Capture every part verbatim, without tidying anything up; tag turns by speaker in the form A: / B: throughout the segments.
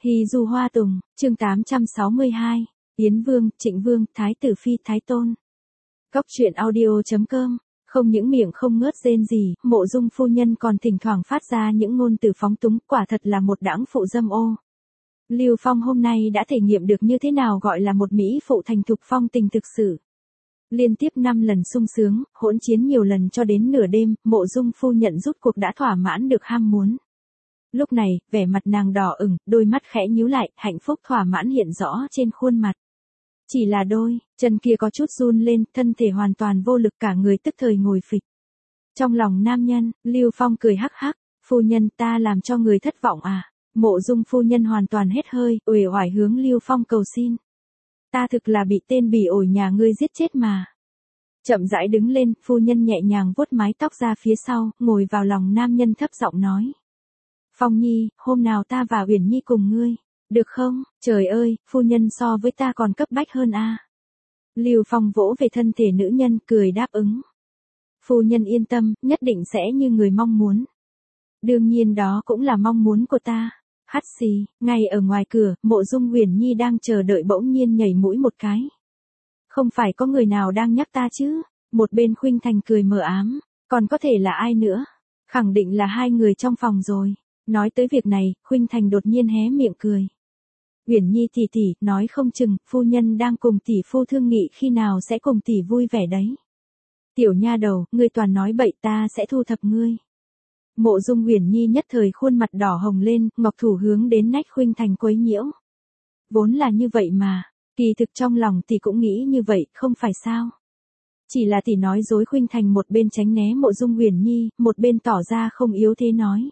A: Hy Du Hoa Tùng, chương tám trăm sáu mươi hai, Yến Vương, Trịnh Vương, Thái tử Phi Thái Tôn. Cốc truyện audio chấm com, không những miệng không ngớt rên gì, Mộ Dung phu nhân còn thỉnh thoảng phát ra những ngôn từ phóng túng, quả thật là một đãng phụ dâm ô. Lưu Phong hôm nay đã thể nghiệm được như thế nào gọi là một mỹ phụ thành thục phong tình thực sự. Liên tiếp năm lần sung sướng, hỗn chiến nhiều lần cho đến nửa đêm, Mộ Dung phu nhận rút cuộc đã thỏa mãn được ham muốn. Lúc này, vẻ mặt nàng đỏ ửng, đôi mắt khẽ nhíu lại, hạnh phúc thỏa mãn hiện rõ trên khuôn mặt. Chỉ là đôi chân kia có chút run lên, thân thể hoàn toàn vô lực, cả người tức thời ngồi phịch. Trong lòng nam nhân, Lưu Phong cười hắc hắc, phu nhân ta làm cho người thất vọng à? Mộ Dung phu nhân hoàn toàn hết hơi, uể oải hướng Lưu Phong cầu xin. Ta thực là bị tên bỉ ổi nhà ngươi giết chết mà. Chậm rãi đứng lên, phu nhân nhẹ nhàng vuốt mái tóc ra phía sau, ngồi vào lòng nam nhân thấp giọng nói. Phong Nhi, hôm nào ta và Uyển Nhi cùng ngươi, được không? Trời ơi, phu nhân so với ta còn cấp bách hơn a. À. Lưu Phong vỗ về thân thể nữ nhân, cười đáp ứng. Phu nhân yên tâm, nhất định sẽ như người mong muốn. Đương nhiên đó cũng là mong muốn của ta. Hắt xì, ngay ở ngoài cửa, Mộ Dung Uyển Nhi đang chờ đợi bỗng nhiên nhảy mũi một cái. Không phải có người nào đang nhắc ta chứ? Một bên Khuynh Thành cười mờ ám, còn có thể là ai nữa? Khẳng định là hai người trong phòng rồi. Nói tới việc này, Khuynh Thành đột nhiên hé miệng cười. Uyển Nhi tỷ tỷ, nói không chừng, phu nhân đang cùng tỷ phu thương nghị khi nào sẽ cùng tỷ vui vẻ đấy. Tiểu nha đầu, ngươi toàn nói bậy, ta sẽ thu thập ngươi. Mộ Dung Uyển Nhi nhất thời khuôn mặt đỏ hồng lên, ngọc thủ hướng đến nách Khuynh Thành quấy nhiễu. Vốn là như vậy mà, kỳ thực trong lòng tỷ cũng nghĩ như vậy, không phải sao? Chỉ là tỷ nói dối. Khuynh Thành một bên tránh né Mộ Dung Uyển Nhi, một bên tỏ ra không yếu thế nói.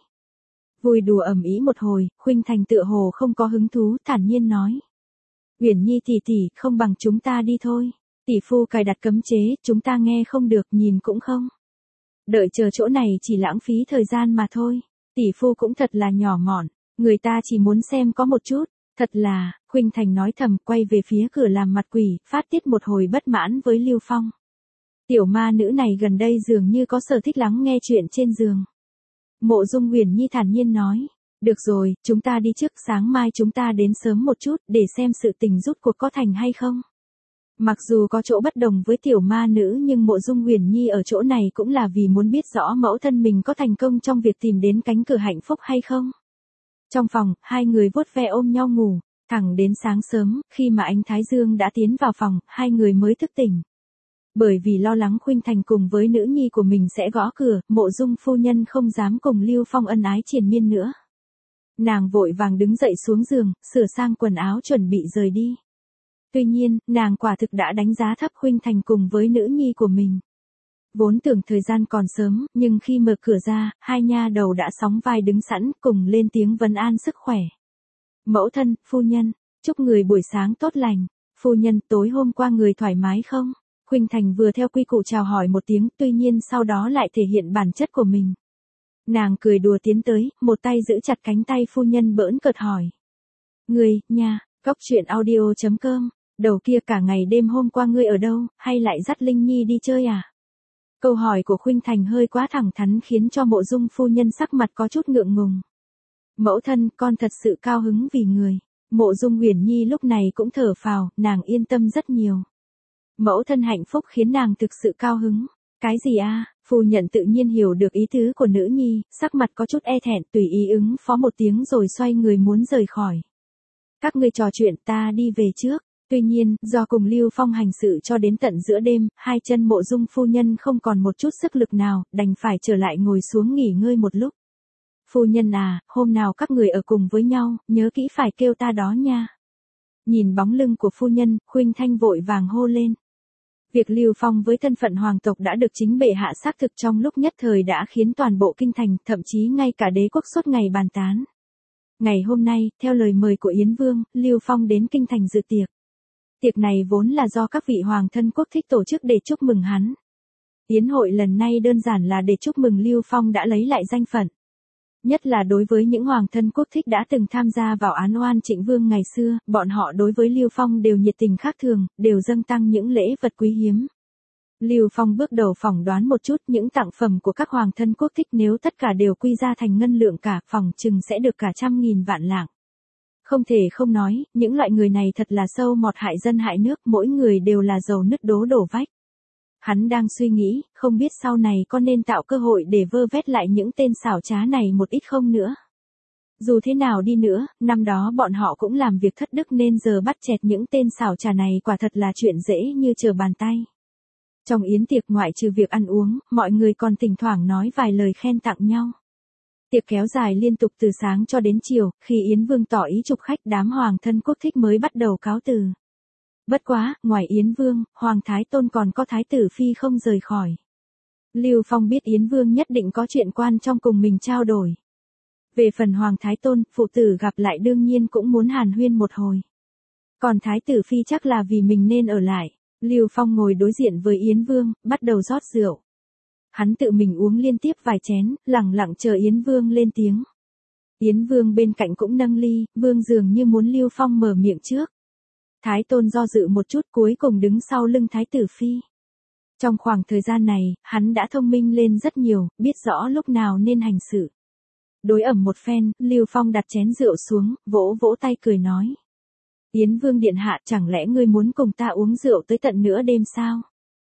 A: Vui đùa ầm ĩ một hồi, Khuynh Thành tựa hồ không có hứng thú, thản nhiên nói. Uyển Nhi tỷ tỷ, không bằng chúng ta đi thôi. Tỷ phu cài đặt cấm chế, chúng ta nghe không được, nhìn cũng không. Đợi chờ chỗ này chỉ lãng phí thời gian mà thôi. Tỷ phu cũng thật là nhỏ mọn, người ta chỉ muốn xem có một chút. Thật là, Khuynh Thành nói thầm, quay về phía cửa làm mặt quỷ, phát tiết một hồi bất mãn với Lưu Phong. Tiểu ma nữ này gần đây dường như có sở thích lắng nghe chuyện trên giường. Mộ Dung Uyển Nhi thản nhiên nói, được rồi, chúng ta đi trước, sáng mai chúng ta đến sớm một chút, để xem sự tình rút cuộc có thành hay không. Mặc dù có chỗ bất đồng với tiểu ma nữ nhưng Mộ Dung Uyển Nhi ở chỗ này cũng là vì muốn biết rõ mẫu thân mình có thành công trong việc tìm đến cánh cửa hạnh phúc hay không. Trong phòng, hai người vuốt ve ôm nhau ngủ, thẳng đến sáng sớm, khi mà ánh Thái Dương đã tiến vào phòng, hai người mới thức tỉnh. Bởi vì lo lắng Khuynh Thành cùng với nữ nhi của mình sẽ gõ cửa, Mộ Dung phu nhân không dám cùng Lưu Phong ân ái triền miên nữa. Nàng vội vàng đứng dậy xuống giường, sửa sang quần áo chuẩn bị rời đi. Tuy nhiên, nàng quả thực đã đánh giá thấp Khuynh Thành cùng với nữ nhi của mình. Vốn tưởng thời gian còn sớm, nhưng khi mở cửa ra, hai nha đầu đã sóng vai đứng sẵn, cùng lên tiếng vấn an sức khỏe. Mẫu thân, phu nhân, chúc người buổi sáng tốt lành. Phu nhân, tối hôm qua người thoải mái không? Khuynh Thành vừa theo quy củ chào hỏi một tiếng, tuy nhiên sau đó lại thể hiện bản chất của mình. Nàng cười đùa tiến tới, một tay giữ chặt cánh tay phu nhân bỡn cợt hỏi. Ngươi, nha, cốc truyện audio chấm com, đầu kia cả ngày đêm hôm qua ngươi ở đâu, hay lại dắt Linh Nhi đi chơi à? Câu hỏi của Khuynh Thành hơi quá thẳng thắn khiến cho Mộ Dung phu nhân sắc mặt có chút ngượng ngùng. Mẫu thân, con thật sự cao hứng vì người. Mộ Dung Uyển Nhi lúc này cũng thở phào, nàng yên tâm rất nhiều. Mẫu thân hạnh phúc khiến nàng thực sự cao hứng. Cái gì a? À? Phu nhận tự nhiên hiểu được ý tứ của nữ nhi, sắc mặt có chút e thẹn, tùy ý ứng phó một tiếng rồi xoay người muốn rời khỏi. Các ngươi trò chuyện, ta đi về trước. Tuy nhiên, do cùng Lưu Phong hành sự cho đến tận giữa đêm, hai chân Mộ Dung phu nhân không còn một chút sức lực nào, đành phải trở lại ngồi xuống nghỉ ngơi một lúc. Phu nhân à, hôm nào các người ở cùng với nhau, nhớ kỹ phải kêu ta đó nha. Nhìn bóng lưng của phu nhân, Khuynh Thanh vội vàng hô lên. Việc Lưu Phong với thân phận hoàng tộc đã được chính bệ hạ xác thực trong lúc nhất thời đã khiến toàn bộ kinh thành, thậm chí ngay cả đế quốc suốt ngày bàn tán. Ngày hôm nay, theo lời mời của Yến Vương, Lưu Phong đến kinh thành dự tiệc. Tiệc này vốn là do các vị hoàng thân quốc thích tổ chức để chúc mừng hắn. Yến hội lần này đơn giản là để chúc mừng Lưu Phong đã lấy lại danh phận. Nhất là đối với những hoàng thân quốc thích đã từng tham gia vào án oan Trịnh Vương ngày xưa, bọn họ đối với Lưu Phong đều nhiệt tình khác thường, đều dâng tăng những lễ vật quý hiếm. Lưu Phong bước đầu phỏng đoán một chút những tặng phẩm của các hoàng thân quốc thích nếu tất cả đều quy ra thành ngân lượng cả, phỏng chừng sẽ được cả trăm nghìn vạn lạng. Không thể không nói, những loại người này thật là sâu mọt hại dân hại nước, mỗi người đều là dầu nứt đố đổ vách. Hắn đang suy nghĩ, không biết sau này có nên tạo cơ hội để vơ vét lại những tên xảo trá này một ít không nữa. Dù thế nào đi nữa, năm đó bọn họ cũng làm việc thất đức nên giờ bắt chẹt những tên xảo trá này quả thật là chuyện dễ như trở bàn tay. Trong yến tiệc ngoại trừ việc ăn uống, mọi người còn thỉnh thoảng nói vài lời khen tặng nhau. Tiệc kéo dài liên tục từ sáng cho đến chiều, khi Yến Vương tỏ ý chụp khách đám hoàng thân quốc thích mới bắt đầu cáo từ. Bất quá, ngoài Yến Vương, Hoàng Thái Tôn còn có Thái tử Phi không rời khỏi. Lưu Phong biết Yến Vương nhất định có chuyện quan trong cùng mình trao đổi. Về phần Hoàng Thái Tôn, phụ tử gặp lại đương nhiên cũng muốn hàn huyên một hồi. Còn Thái tử Phi chắc là vì mình nên ở lại. Lưu Phong ngồi đối diện với Yến Vương, bắt đầu rót rượu. Hắn tự mình uống liên tiếp vài chén, lẳng lặng chờ Yến Vương lên tiếng. Yến Vương bên cạnh cũng nâng ly, Vương dường như muốn Lưu Phong mở miệng trước. Thái Tôn do dự một chút cuối cùng đứng sau lưng Thái tử Phi. Trong khoảng thời gian này, hắn đã thông minh lên rất nhiều, biết rõ lúc nào nên hành sự. Đối ẩm một phen, Lưu Phong đặt chén rượu xuống, vỗ vỗ tay cười nói. Yến Vương điện hạ, chẳng lẽ ngươi muốn cùng ta uống rượu tới tận nửa đêm sao?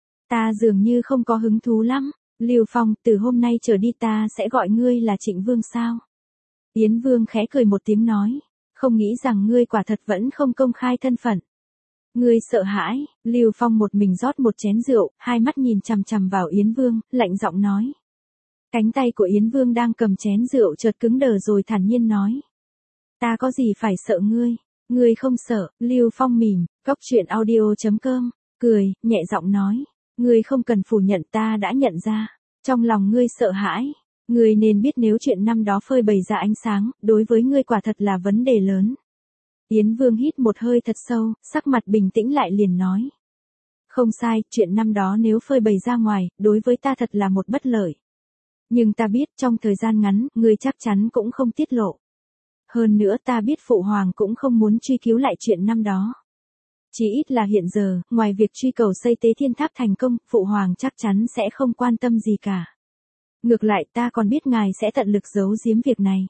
A: Ta dường như không có hứng thú lắm. Lưu Phong, từ hôm nay trở đi ta sẽ gọi ngươi là Trịnh Vương sao? Yến Vương khẽ cười một tiếng nói, không nghĩ rằng ngươi quả thật vẫn không công khai thân phận. Ngươi sợ hãi? Lưu Phong một mình rót một chén rượu, hai mắt nhìn chằm chằm vào Yến Vương, lạnh giọng nói. Cánh tay của Yến Vương đang cầm chén rượu chợt cứng đờ rồi thản nhiên nói. Ta có gì phải sợ ngươi? Ngươi không sợ? Lưu Phong mỉm, cốc truyện audio chấm com, cười, nhẹ giọng nói. Ngươi không cần phủ nhận, ta đã nhận ra. Trong lòng ngươi sợ hãi. Ngươi nên biết nếu chuyện năm đó phơi bày ra ánh sáng, đối với ngươi quả thật là vấn đề lớn. Yến Vương hít một hơi thật sâu, sắc mặt bình tĩnh lại liền nói. Không sai, chuyện năm đó nếu phơi bày ra ngoài, đối với ta thật là một bất lợi. Nhưng ta biết trong thời gian ngắn, ngươi chắc chắn cũng không tiết lộ. Hơn nữa ta biết Phụ Hoàng cũng không muốn truy cứu lại chuyện năm đó. Chỉ ít là hiện giờ, ngoài việc truy cầu xây Tế Thiên Tháp thành công, Phụ Hoàng chắc chắn sẽ không quan tâm gì cả. Ngược lại ta còn biết ngài sẽ tận lực giấu giếm việc này.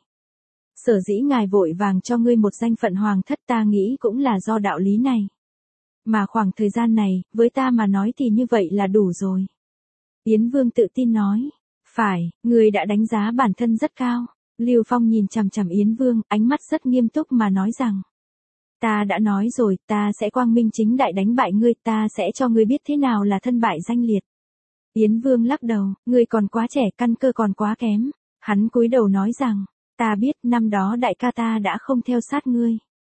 A: Sở dĩ ngài vội vàng cho ngươi một danh phận hoàng thất ta nghĩ cũng là do đạo lý này. Mà khoảng thời gian này, với ta mà nói thì như vậy là đủ rồi. Yến Vương tự tin nói. Phải, ngươi đã đánh giá bản thân rất cao. Lưu Phong nhìn chằm chằm Yến Vương, ánh mắt rất nghiêm túc mà nói rằng. Ta đã nói rồi, ta sẽ quang minh chính đại đánh bại ngươi, ta sẽ cho ngươi biết thế nào là thân bại danh liệt. Yến Vương lắc đầu, ngươi còn quá trẻ, căn cơ còn quá kém. Hắn cúi đầu nói rằng, ta biết năm đó đại ca ta đã không theo sát ngươi.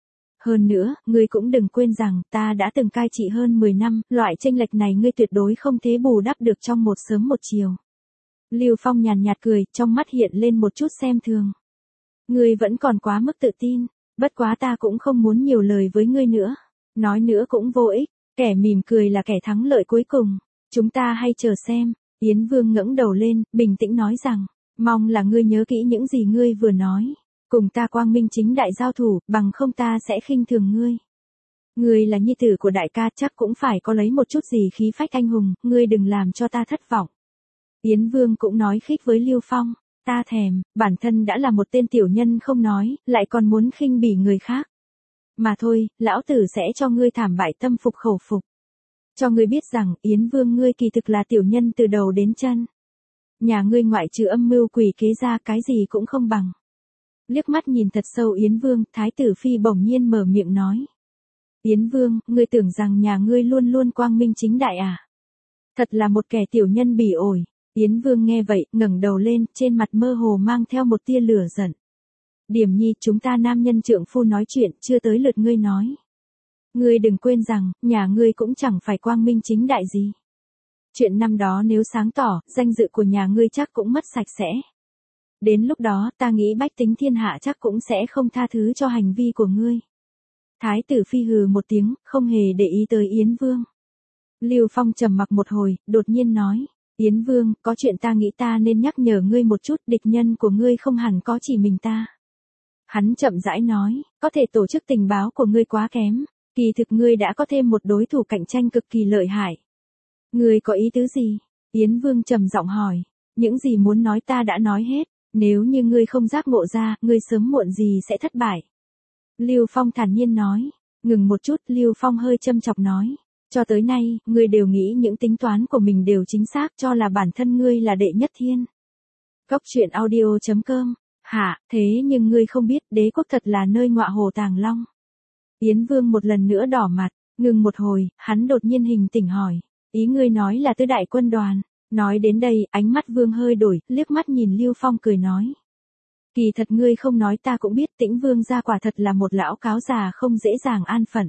A: Hơn nữa, ngươi cũng đừng quên rằng, ta đã từng cai trị hơn mười năm, loại chênh lệch này ngươi tuyệt đối không thể bù đắp được trong một sớm một chiều. Lưu Phong nhàn nhạt cười, trong mắt hiện lên một chút xem thường. Ngươi vẫn còn quá mức tự tin, bất quá ta cũng không muốn nhiều lời với ngươi nữa. Nói nữa cũng vô ích, kẻ mỉm cười là kẻ thắng lợi cuối cùng. Chúng ta hay chờ xem. Yến Vương ngẩng đầu lên, bình tĩnh nói rằng, mong là ngươi nhớ kỹ những gì ngươi vừa nói. Cùng ta quang minh chính đại giao thủ, bằng không ta sẽ khinh thường ngươi. Ngươi là nhi tử của đại ca, chắc cũng phải có lấy một chút gì khí phách anh hùng, ngươi đừng làm cho ta thất vọng. Yến Vương cũng nói khích với Lưu Phong, ta thèm, bản thân đã là một tên tiểu nhân không nói, lại còn muốn khinh bỉ người khác. Mà thôi, lão tử sẽ cho ngươi thảm bại tâm phục khẩu phục. Cho ngươi biết rằng, Yến Vương ngươi kỳ thực là tiểu nhân từ đầu đến chân. Nhà ngươi ngoại trừ âm mưu quỷ kế ra cái gì cũng không bằng. Liếc mắt nhìn thật sâu Yến Vương, Thái tử Phi bỗng nhiên mở miệng nói. Yến Vương, ngươi tưởng rằng nhà ngươi luôn luôn quang minh chính đại à? Thật là một kẻ tiểu nhân bỉ ổi. Yến Vương nghe vậy, ngẩng đầu lên, trên mặt mơ hồ mang theo một tia lửa giận. Điểm Nhi, chúng ta nam nhân trượng phu nói chuyện, chưa tới lượt ngươi nói. Ngươi đừng quên rằng, nhà ngươi cũng chẳng phải quang minh chính đại gì. Chuyện năm đó nếu sáng tỏ, danh dự của nhà ngươi chắc cũng mất sạch sẽ. Đến lúc đó, ta nghĩ bách tính thiên hạ chắc cũng sẽ không tha thứ cho hành vi của ngươi. Thái tử Phi hừ một tiếng, không hề để ý tới Yến Vương. Lưu Phong trầm mặc một hồi, đột nhiên nói. Yến Vương, có chuyện ta nghĩ ta nên nhắc nhở ngươi một chút, địch nhân của ngươi không hẳn có chỉ mình ta. Hắn chậm rãi nói, có thể tổ chức tình báo của ngươi quá kém, kỳ thực ngươi đã có thêm một đối thủ cạnh tranh cực kỳ lợi hại. Ngươi có ý tứ gì? Yến Vương trầm giọng hỏi, những gì muốn nói ta đã nói hết, nếu như ngươi không giác ngộ ra, ngươi sớm muộn gì sẽ thất bại. Lưu Phong thản nhiên nói. Ngừng một chút, Lưu Phong hơi châm chọc nói. Cho tới nay, ngươi đều nghĩ những tính toán của mình đều chính xác, cho là bản thân ngươi là đệ nhất thiên. Cốc truyện audio chấm com. Hả, thế nhưng ngươi không biết, đế quốc thật là nơi ngọa hồ tàng long. Yến Vương một lần nữa đỏ mặt, ngừng một hồi, hắn đột nhiên hình tỉnh hỏi. Ý ngươi nói là tứ đại quân đoàn. Nói đến đây, ánh mắt Vương hơi đổi, liếc mắt nhìn Lưu Phong cười nói. Kỳ thật ngươi không nói ta cũng biết, Tĩnh Vương gia quả thật là một lão cáo già không dễ dàng an phận.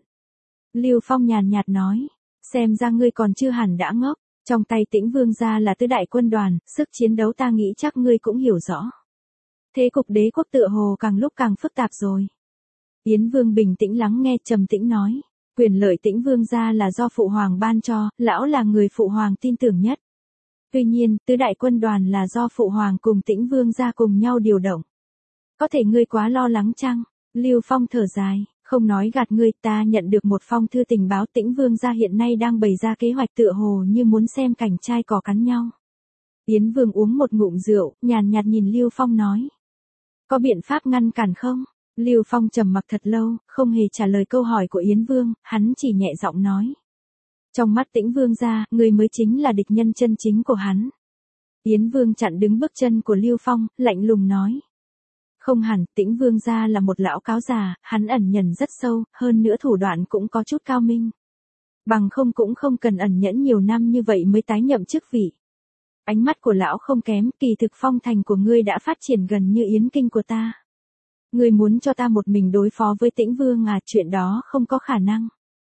A: Lưu Phong nhàn nhạt nói. Xem ra ngươi còn chưa hẳn đã ngốc. Trong tay Tĩnh Vương gia là tứ đại quân đoàn, sức chiến đấu ta nghĩ chắc ngươi cũng hiểu rõ. Thế cục đế quốc tựa hồ càng lúc càng phức tạp rồi. Yến Vương bình tĩnh lắng nghe, trầm tĩnh nói. Quyền lợi Tĩnh Vương gia là do phụ hoàng ban cho, lão là người phụ hoàng tin tưởng nhất. Tuy nhiên, tứ đại quân đoàn là do phụ hoàng cùng Tĩnh Vương gia cùng nhau điều động. Có thể ngươi quá lo lắng chăng? Lưu Phong thở dài, không nói gạt ngươi, ta nhận được một phong thư tình báo Tĩnh Vương gia hiện nay đang bày ra kế hoạch tựa hồ như muốn xem cảnh trai cỏ cắn nhau. Yến Vương uống một ngụm rượu, nhàn nhạt nhìn Lưu Phong nói. Có biện pháp ngăn cản không? Lưu Phong trầm mặc thật lâu, không hề trả lời câu hỏi của Yến Vương, hắn chỉ nhẹ giọng nói. Trong mắt Tĩnh Vương gia, người mới chính là địch nhân chân chính của hắn. Yến Vương chặn đứng bước chân của Lưu Phong, lạnh lùng nói. Không hẳn, Tĩnh Vương gia là một lão cáo già, hắn ẩn nhẫn rất sâu, hơn nữa thủ đoạn cũng có chút cao minh. Bằng không cũng không cần ẩn nhẫn nhiều năm như vậy mới tái nhậm chức vị. Ánh mắt của lão không kém, kỳ thực phong thành của ngươi đã phát triển gần như yến kinh của ta. Ngươi muốn cho ta một mình đối phó với Tĩnh Vương à, chuyện đó không có khả năng.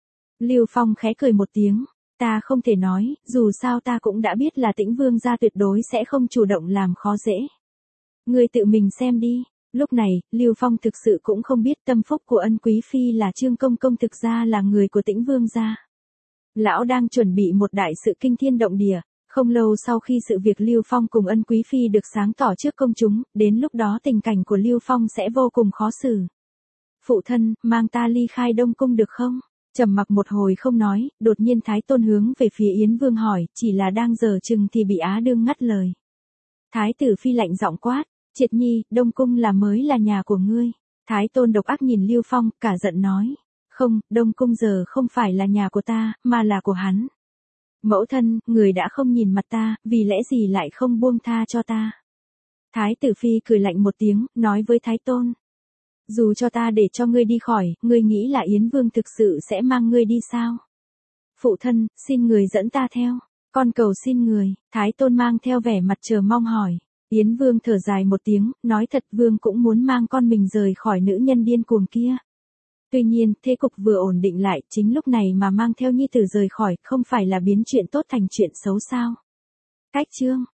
A: Lưu Phong khẽ cười một tiếng, ta không thể nói, dù sao ta cũng đã biết là Tĩnh Vương gia tuyệt đối sẽ không chủ động làm khó dễ. Ngươi tự mình xem đi. Lúc này, Lưu Phong thực sự cũng không biết tâm phúc của Ân Quý Phi là Trương Công Công thực ra là người của Tĩnh Vương gia. Lão đang chuẩn bị một đại sự kinh thiên động địa, không lâu sau khi sự việc Lưu Phong cùng Ân Quý Phi được sáng tỏ trước công chúng, đến lúc đó tình cảnh của Lưu Phong sẽ vô cùng khó xử. Phụ thân, mang ta ly khai Đông Cung được không? Trầm mặc một hồi không nói, đột nhiên Thái Tôn hướng về phía Yến Vương hỏi, chỉ là đang giở chừng thì bị Á Đương ngắt lời. Thái tử Phi lạnh giọng quát, Triệt Nhi, Đông Cung là mới là nhà của ngươi. Thái Tôn độc ác nhìn Lưu Phong, cả giận nói, không, Đông Cung giờ không phải là nhà của ta, mà là của hắn. Mẫu thân, người đã không nhìn mặt ta, vì lẽ gì lại không buông tha cho ta? Thái tử Phi cười lạnh một tiếng, nói với Thái Tôn. Dù cho ta để cho ngươi đi khỏi, ngươi nghĩ là Yến Vương thực sự sẽ mang ngươi đi sao? Phụ thân, xin người dẫn ta theo. Con cầu xin người, Thái Tôn mang theo vẻ mặt chờ mong hỏi. Yến Vương thở dài một tiếng, nói thật Vương cũng muốn mang con mình rời khỏi nữ nhân điên cuồng kia. Tuy nhiên, thế cục vừa ổn định lại, chính lúc này mà mang theo nhi tử rời khỏi, không phải là biến chuyện tốt thành chuyện xấu sao? Cách chương